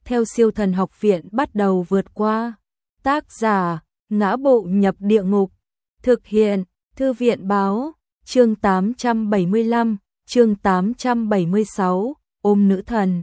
theo siêu thần học viện bắt đầu vượt qua. Tác giả, Ngã Bộ Nhập Địa Ngục. Thực hiện, Thư viện Báo. Chương 875, chương 876, ôm nữ thần.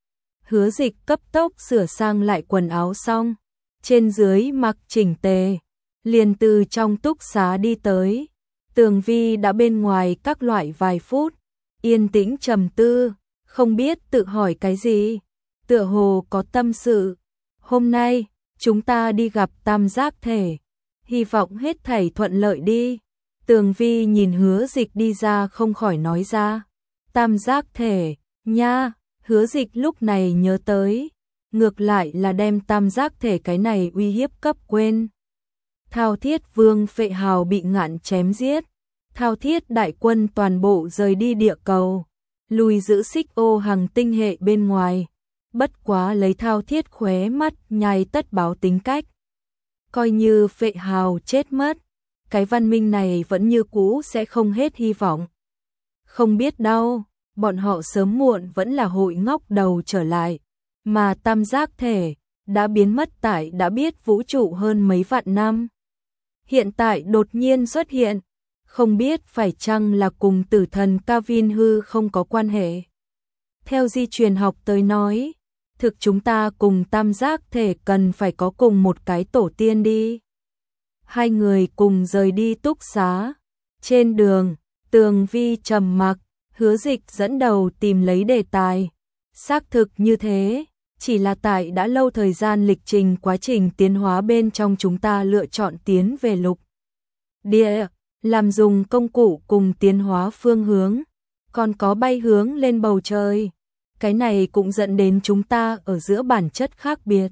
Hứa Dịch cấp tốc sửa sang lại quần áo xong, trên dưới mặc chỉnh tề, liền từ trong túc xá đi tới. Tường Vi đã bên ngoài các loại vài phút, yên tĩnh trầm tư, không biết tự hỏi cái gì, tựa hồ có tâm sự. Hôm nay, chúng ta đi gặp tam giác thể, hy vọng hết thảy thuận lợi đi. Tường Vi nhìn Hứa Dịch đi ra không khỏi nói ra. Tam giác thể, nha, Hứa Dịch lúc này nhớ tới, ngược lại là đem tam giác thể cái này uy hiếp cấp quên. Thao Thiết Vương Phệ Hào bị Ngạn chém giết, Thao Thiết đại quân toàn bộ rời đi địa cầu, lùi giữ Xích Ô Hằng tinh hệ bên ngoài, bất quá lấy Thao Thiết khóe mắt nhai tất báo tính cách. Coi như Phệ Hào chết mất, cái văn minh này vẫn như cũ sẽ không hết hy vọng. Không biết đâu, bọn họ sớm muộn vẫn là hội ngóc đầu trở lại, mà tam giác thể đã biến mất tại đã biết vũ trụ hơn mấy vạn năm. Hiện tại đột nhiên xuất hiện, không biết phải chăng là cùng tử thần Kavin hư không có quan hệ. Theo di truyền học tới nói, thực chúng ta cùng tam giác thể cần phải có cùng một cái tổ tiên đi. Hai người cùng rời đi túc xá. Trên đường, Tường Vi trầm mặc, Hứa Dịch dẫn đầu tìm lấy đề tài. Xác thực như thế, chỉ là tại đã lâu thời gian lịch trình quá trình tiến hóa bên trong chúng ta lựa chọn tiến về lục địa, làm dùng công cụ cùng tiến hóa phương hướng, còn có bay hướng lên bầu trời. Cái này cũng dẫn đến chúng ta ở giữa bản chất khác biệt.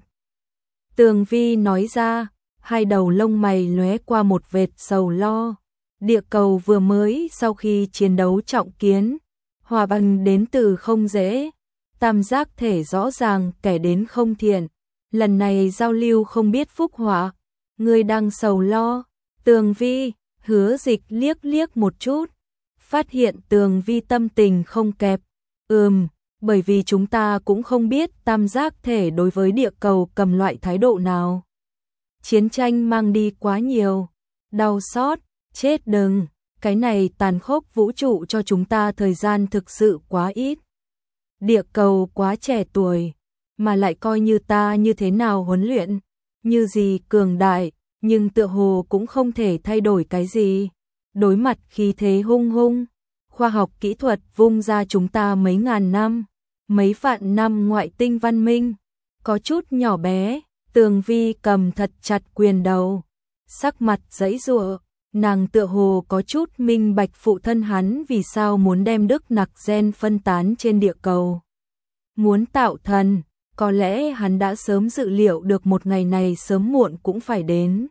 Tường Vi nói ra, hai đầu lông mày lóe qua một vệt sầu lo. Địa cầu vừa mới sau khi chiến đấu trọng kiến, hòa bình đến từ không dễ. Tam giác thể rõ ràng kẻ đến không thiện, lần này giao lưu không biết phúc họa. Người đang sầu lo. Tường Vi, Hứa Dịch liếc liếc một chút, phát hiện Tường Vi tâm tình không kẹp. Bởi vì chúng ta cũng không biết tam giác thể đối với địa cầu cầm loại thái độ nào. Chiến tranh mang đi quá nhiều, đau xót, chết đừng, cái này tàn khốc vũ trụ cho chúng ta thời gian thực sự quá ít. Địa cầu quá trẻ tuổi, mà lại coi như ta như thế nào huấn luyện, như gì cường đại, nhưng tựa hồ cũng không thể thay đổi cái gì. Đối mặt khí thế hung hung, khoa học kỹ thuật vung ra chúng ta mấy ngàn năm, mấy vạn năm ngoại tinh văn minh, có chút nhỏ bé. Tường Vi cầm thật chặt quyền đầu, sắc mặt giãy giụa, nàng tựa hồ có chút minh bạch phụ thân hắn vì sao muốn đem đức nặc gen phân tán trên địa cầu. Muốn tạo thần, có lẽ hắn đã sớm dự liệu được một ngày này sớm muộn cũng phải đến.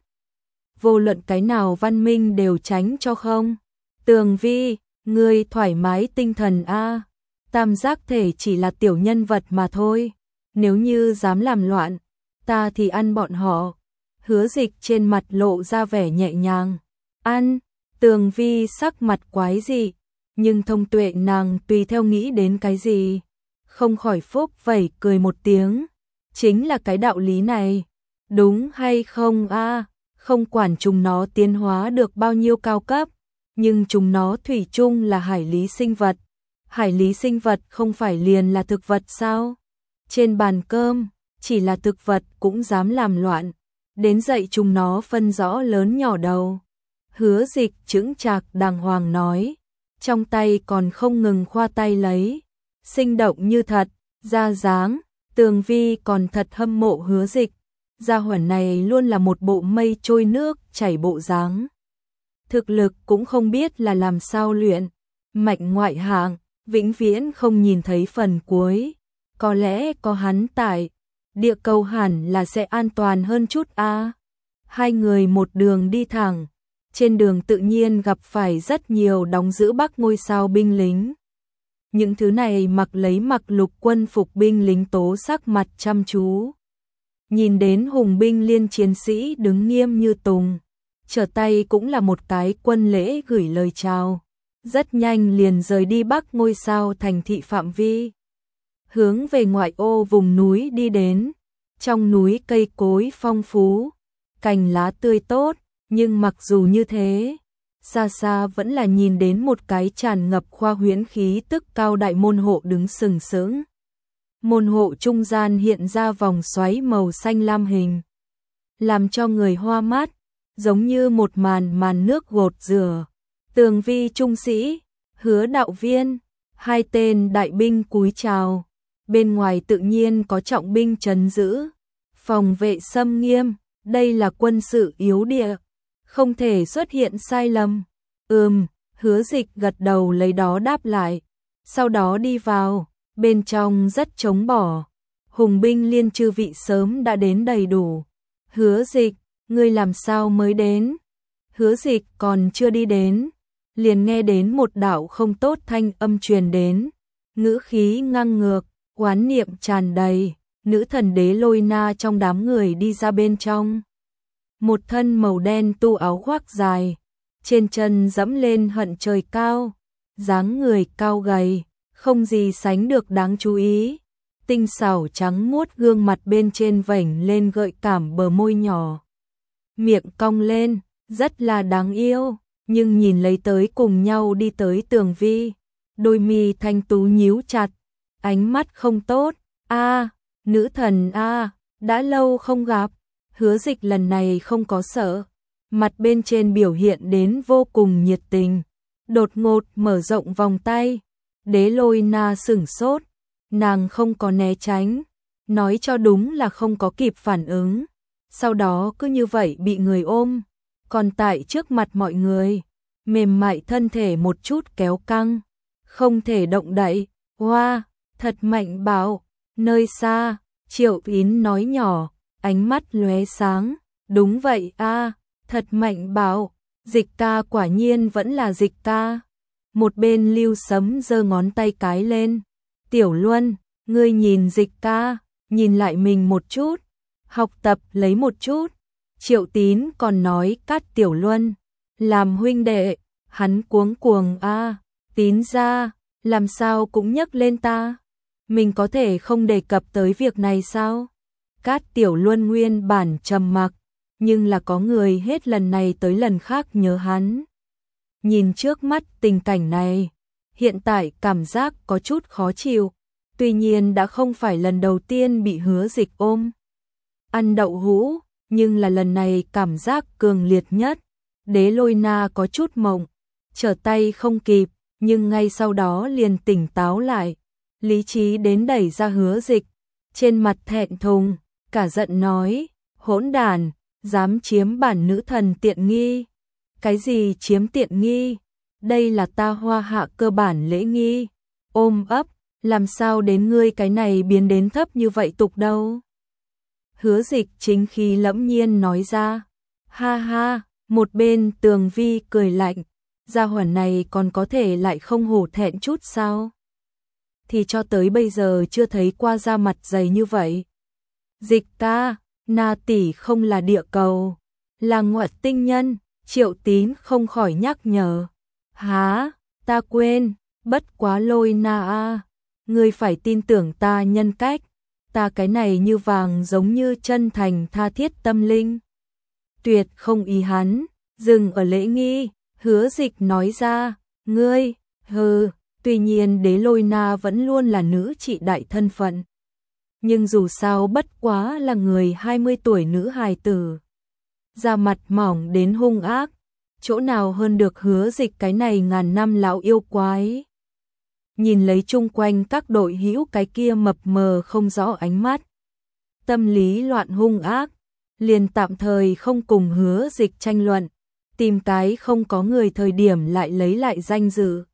Vô luận cái nào văn minh đều tránh cho không. Tường Vi, ngươi thoải mái tinh thần a. Tam giác thể chỉ là tiểu nhân vật mà thôi, nếu như dám làm loạn, ta thì ăn bọn họ. Hứa Dịch trên mặt lộ ra vẻ nhẹ nhàng. Ăn. Tường Vi sắc mặt quái dị, nhưng thông tuệ nàng tùy theo nghĩ đến cái gì, không khỏi phúc vẩy cười một tiếng. Chính là cái đạo lý này, đúng hay không a? Không quản chúng nó tiến hóa được bao nhiêu cao cấp, nhưng chúng nó thủy chung là hải lý sinh vật. Hải lý sinh vật không phải liền là thực vật sao? Trên bàn cơm, chỉ là thực vật cũng dám làm loạn, đến dạy chúng nó phân rõ lớn nhỏ đầu. Hứa Dịch chững chạc đàng hoàng nói, trong tay còn không ngừng khoa tay lấy, sinh động như thật, ra dáng. Tường Vi còn thật hâm mộ Hứa Dịch, gia hỏa này luôn là một bộ mây trôi nước chảy bộ dáng. Thực lực cũng không biết là làm sao luyện, mạnh ngoại hạng, vĩnh viễn không nhìn thấy phần cuối. Có lẽ có hắn tại, địa cầu hẳn là sẽ an toàn hơn chút a. Hai người một đường đi thẳng, trên đường tự nhiên gặp phải rất nhiều đóng giữ Bắc ngôi sao binh lính. Những thứ này mặc lục quân phục binh lính tố sắc mặt chăm chú. Nhìn đến hùng binh liên chiến sĩ đứng nghiêm như tùng, trở tay cũng là một cái quân lễ gửi lời chào. Rất nhanh liền rời đi Bắc ngôi sao thành thị phạm vi. hướng về ngoại ô vùng núi đi đến. Trong núi cây cối phong phú, cành lá tươi tốt, nhưng mặc dù như thế, xa xa vẫn là nhìn đến một cái tràn ngập khoa huyễn khí tức cao đại môn hộ đứng sừng sững. Môn hộ trung gian hiện ra vòng xoáy màu xanh lam hình, làm cho người hoa mắt, giống như một màn màn nước gột rửa. Tường vi trung sĩ, Hứa đạo viên, hai tên đại binh cúi chào. Bên ngoài tự nhiên có trọng binh trấn giữ, phòng vệ xâm nghiêm, đây là quân sự yếu địa, không thể xuất hiện sai lầm. Hứa Dịch gật đầu lấy đó đáp lại, sau đó đi vào, bên trong rất trống bỏ, hùng binh liên chư vị sớm đã đến đầy đủ. Hứa Dịch, ngươi làm sao mới đến? Hứa Dịch còn chưa đi đến, liền nghe đến một đạo không tốt thanh âm truyền đến, ngữ khí ngang ngược, oán niệm tràn đầy. Nữ thần Đế Lôi Na trong đám người đi ra bên trong. Một thân màu đen tu áo khoác dài, trên chân dẫm lên hận trời cao, dáng người cao gầy, không gì sánh được đáng chú ý. Tinh xảo trắng muốt gương mặt bên trên vểnh lên gợi cảm bờ môi nhỏ. Miệng cong lên, rất là đáng yêu, nhưng nhìn lấy tới cùng nhau đi tới Tường Vi, đôi mi thanh tú nhíu chặt, ánh mắt không tốt. Nữ thần đã lâu không gặp. Hứa Dịch lần này không có sợ, mặt bên trên biểu hiện đến vô cùng nhiệt tình, đột ngột mở rộng vòng tay. Đế Lôi Na sửng sốt, nàng không có né tránh, nói cho đúng là không có kịp phản ứng, sau đó cứ như vậy bị người ôm, còn tại trước mặt mọi người, mềm mại thân thể một chút kéo căng, không thể động đậy. Hoa, thật mạnh bạo. Nơi xa, Triệu Yến nói nhỏ, ánh mắt lóe sáng, đúng vậy thật mạnh bạo, Dịch ca quả nhiên vẫn là Dịch ca. Một bên Lưu Sấm giơ ngón tay cái lên, Tiểu Luân, ngươi nhìn Dịch ca, nhìn lại mình một chút, học tập lấy một chút. Triệu Tín còn nói Cát Tiểu Luân, làm huynh đệ, hắn cuống cuồng Tín ra, làm sao cũng nhắc lên ta. Mình có thể không đề cập tới việc này sao? Cát Tiểu Luân nguyên bản trầm mặc, nhưng là có người hết lần này tới lần khác nhớ hắn. Nhìn trước mắt tình cảnh này, hiện tại cảm giác có chút khó chịu, tuy nhiên đã không phải lần đầu tiên bị Hứa Dịch ôm ăn đậu hũ, nhưng là lần này cảm giác cường liệt nhất. Đế Lôi Na có chút mộng, trở tay không kịp, nhưng ngay sau đó liền tỉnh táo lại. Lý trí đến đẩy ra Hứa Dịch, trên mặt thẹn thùng, cả giận nói, hỗn đản, dám chiếm bản nữ thần tiện nghi. Cái gì chiếm tiện nghi? Đây là ta Hoa Hạ cơ bản lễ nghi. Ôm ấp, làm sao đến ngươi cái này biến đến thấp như vậy tục đâu? Hứa Dịch chính khí lẫm nhiên nói ra. Ha ha, một bên Tường Vi cười lạnh, gia hỏa này còn có thể lại không hổ thẹn chút sao? Thì cho tới bây giờ chưa thấy qua da mặt dày như vậy. Dịch ca, Na tỷ không là địa cầu, là ngoại tinh nhân. Triệu Tín không khỏi nhắc nhở. Hả, ta quên, bất quá Lôi Na ngươi phải tin tưởng ta nhân cách, ta cái này như vàng giống như chân thành tha thiết tâm linh. Tuyệt không ý hắn, dừng ở lễ nghi. Hứa Dịch nói ra, ngươi, tuy nhiên Đế Lôi Na vẫn luôn là nữ trị đại thân phận. Nhưng dù sao bất quá là người 20 tuổi nữ hài tử. Da mặt mỏng đến hung ác, chỗ nào hơn được Hứa Dịch cái này ngàn năm lão yêu quái. Nhìn lấy chung quanh các đội hữu cái kia mập mờ không rõ ánh mắt, tâm lý loạn hung ác, liền tạm thời không cùng Hứa Dịch tranh luận, tìm cái không có người thời điểm lại lấy lại danh dự.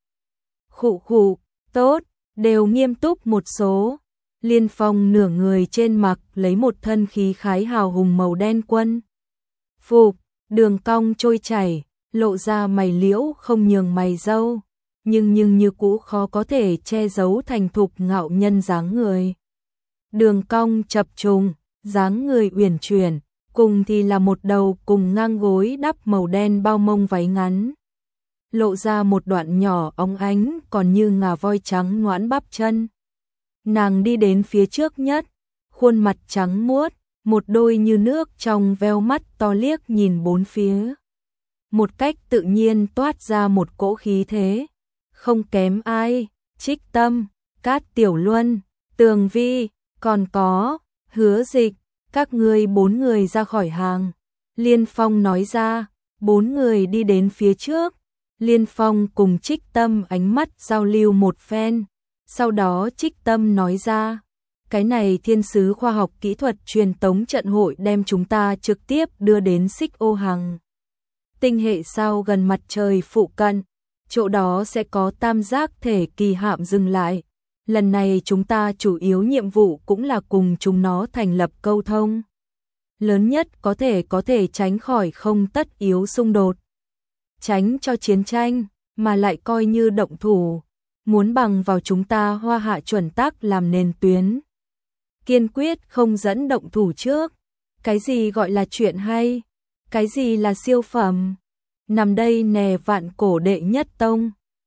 Khụ, tốt, đều nghiêm túc một số. Liên Phong nửa người trên mặc lấy một thân khí khái hào hùng màu đen quân phục, đường cong trôi chảy, lộ ra mày liễu không nhường mày râu, nhưng như cũ khó có thể che giấu thành thục ngạo nhân dáng người. Đường cong chập trùng, dáng người uyển chuyển, cùng thì là một đầu cùng ngang gối đắp màu đen bao mông váy ngắn, lộ ra một đoạn nhỏ óng ánh còn như ngà voi trắng ngoãn bắp chân. Nàng đi đến phía trước nhất, khuôn mặt trắng muốt, một đôi như nước trong veo mắt to liếc nhìn bốn phía. Một cách tự nhiên toát ra một cỗ khí thế, không kém ai, Trích Tâm, Cát Tiểu Luân, Tường Vi, còn có Hứa Dịch, các ngươi 4 người ra khỏi hàng. Liên Phong nói ra, 4 người đi đến phía trước. Liên Phong cùng Trích Tâm ánh mắt giao lưu một phen, sau đó Trích Tâm nói ra, cái này thiên sứ khoa học kỹ thuật truyền tống trận hội đem chúng ta trực tiếp đưa đến Xích Ô Hằng. Tinh hệ sao gần mặt trời phụ cận, chỗ đó sẽ có tam giác thể kỳ hạm dừng lại. Lần này chúng ta chủ yếu nhiệm vụ cũng là cùng chúng nó thành lập câu thông. Lớn nhất có thể tránh khỏi không tất yếu xung đột. Tránh cho chiến tranh, mà lại coi như động thủ. Muốn bằng vào chúng ta Hoa Hạ chuẩn tắc làm nền tuyến. Kiên quyết không dẫn động thủ trước. Cái gì gọi là chuyện hay? Cái gì là siêu phẩm? Nằm đây nè vạn cổ đệ nhất tông.